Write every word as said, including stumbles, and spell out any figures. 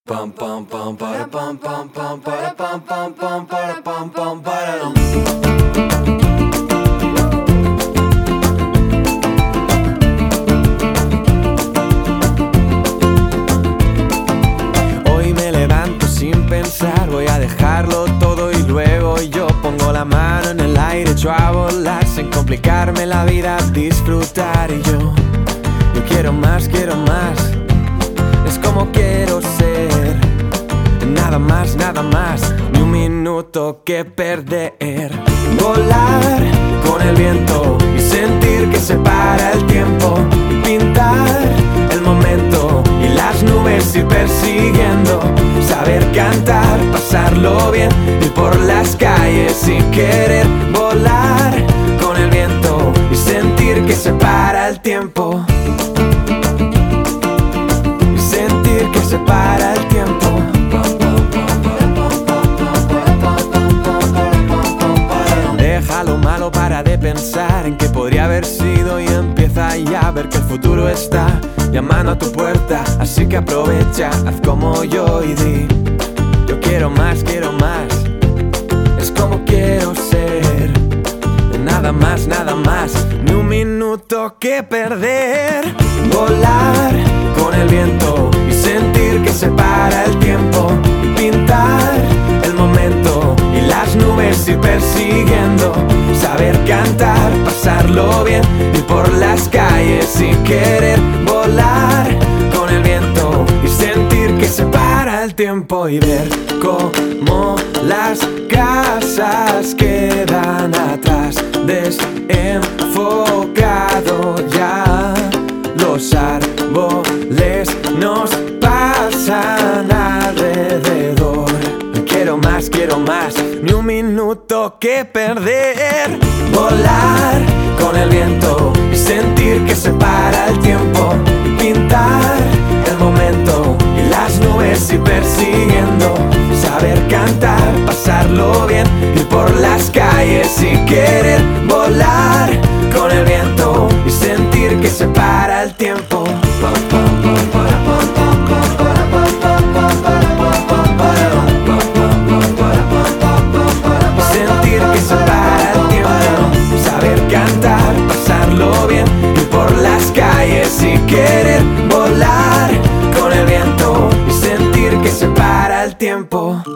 Pam pam pam para pam pam pam para pam pam pam para pam pam para. Hoy me levanto sin pensar, voy a dejarlo todo y luego yo pongo la mano en el aire, echo a volar sin complicarme la vida, disfrutar y yo, yo quiero más, quiero más, es como quiero ser. Nada más, nada más, ni un minuto que perder. Volar con el viento y sentir que se para el tiempo. Pintar el momento y las nubes ir persiguiendo. Saber cantar, pasarlo bien, ir por las calles sin querer. Volar con el viento y sentir que se para el tiempo. Y sentir que se para el tiempo. Deja lo malo, para de pensar en que podría haber sido y empieza ya a ver que el futuro está llamando a tu puerta. Así que aprovecha, haz como yo y di: yo quiero más, quiero más, es como quiero ser. Nada más, nada más, ni un minuto que perder. Volar con el viento y sentir que se para el tiempo. Pintar el momento y las nubes ir persiguiendo. Saber cantar, pasarlo bien, ir por las calles sin querer. Volar con el viento y sentir que se para el tiempo. Y ver cómo las casas quedan atrás, desenfocado ya. Los árboles nos pasan alrededor. Quiero más, quiero más, ni un minuto que perder. Volar con el viento y sentir que se para el tiempo. Pintar el momento y las nubes ir persiguiendo. Saber cantar, pasarlo bien, ir por las calles sin querer. Volar con el viento y sentir que se para el tiempo. Sentir que se para el tiempo. Saber cantar, pasarlo bien, ir por las calles sin querer. Volar con el viento y sentir que se para el tiempo.